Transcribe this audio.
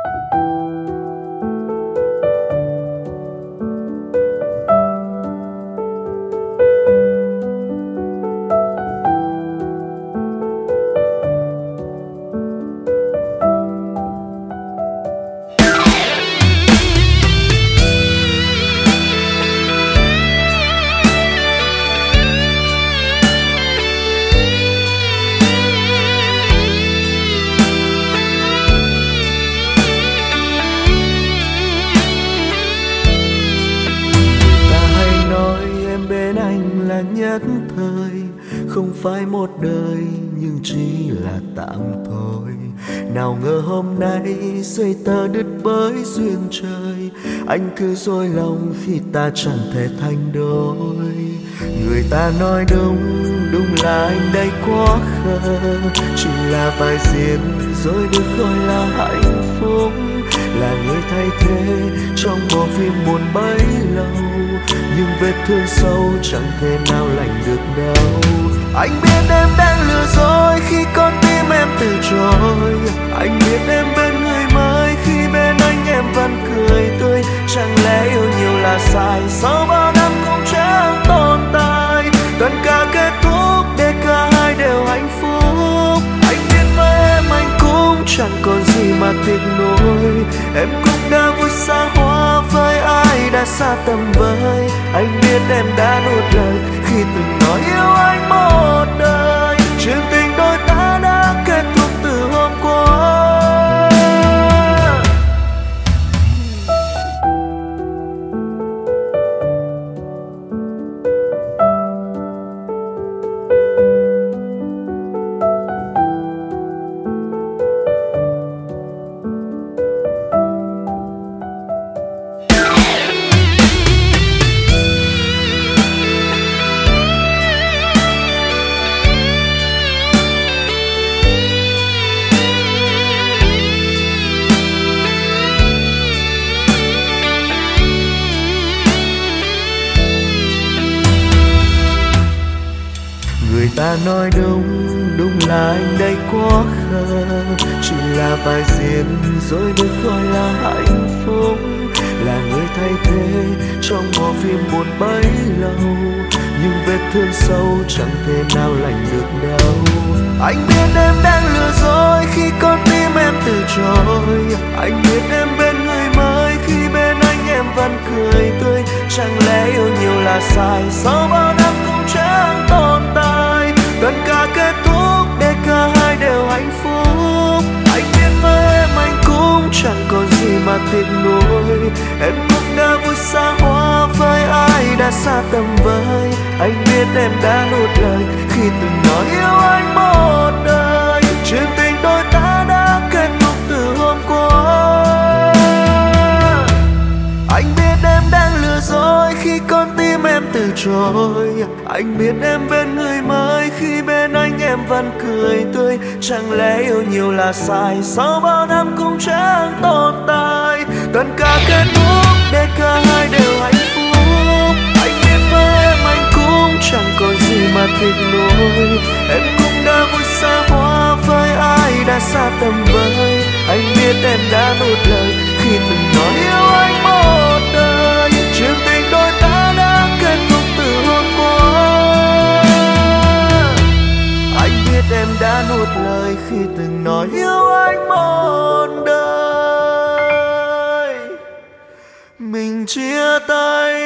Nhất thời không phải một đời nhưng chỉ là tạm thôi. Nào ngờ hôm nay dây tơ đứt bởi duyên trời, anh cứ dối lòng khi ta chẳng thể thành đôi. Người ta nói đúng, đúng là anh đây quá khờ, chỉ là vai diễn rồi được gọi là hạnh phúc, là người thay thế trong bộ phim buồn bấy lâu. Nhưng vết thương sâu chẳng thể nào lành được đâu. Anh biết em đang lừa dối khi con tim em từ chối. Anh biết em bên người mới khi bên anh em vẫn cười tươi. Chẳng lẽ yêu nhiều là sai, sau bao năm cũng chẳng tồn tại. Tất cả kết thúc để cả hai đều hạnh phúc. Anh biết với em anh cũng chẳng còn gì mà tiếc nuối. Em cũng đã vui xa hoa với ai đã xa tầm với. Anh biết em đã nuốt lời khi từng nói yêu anh một đời. Chuyện tình đôi ta đã kết thúc từ hôm qua. Người ta nói đúng, đúng là anh đây quá khờ, chỉ là vai diễn rồi được gọi là hạnh phúc, là người thay thế trong bộ phim buồn bấy lâu. Nhưng vết thương sâu chẳng thể nào lành được đâu. Anh biết em đang lừa dối khi con tim em từ chối. Anh biết em bên người mới khi bên anh em vẫn cười tươi. Chẳng lẽ yêu nhiều là sai, sau bao năm cũng chẳng tồn tại. Tất cả kết thúc để cả hai đều hạnh phúc. Anh biết với em anh cũng chẳng còn gì mà tiếc nuối. Em cũng đã vui xa hoa với ai đã xa tầm với. Anh biết em đã nuốt lời khi từng nói yêu anh một đời. Chuyện tình đôi ta đã kết thúc từ hôm qua. Anh biết em đang lừa dối khi con tim em từ chối. Anh biết em bên người mới khi bên anh em vẫn cười tươi. Chẳng lẽ yêu nhiều là sai, sau bao năm cũng chẳng tồn tại. Tất cả kết thúc để cả hai đều hạnh phúc. Anh biết với em anh cũng chẳng còn gì mà tiếc nuối. Em cũng đã vui xa hoa với ai đã xa tầm với. Anh biết em đã nuốt lời khi từng nói yêu anh một đời. Chuyện tình đôi ta đã kết thúc từ hôm qua. Anh biết em đã nuốt lời khi từng nói yêu anh một đời. Mình chia tay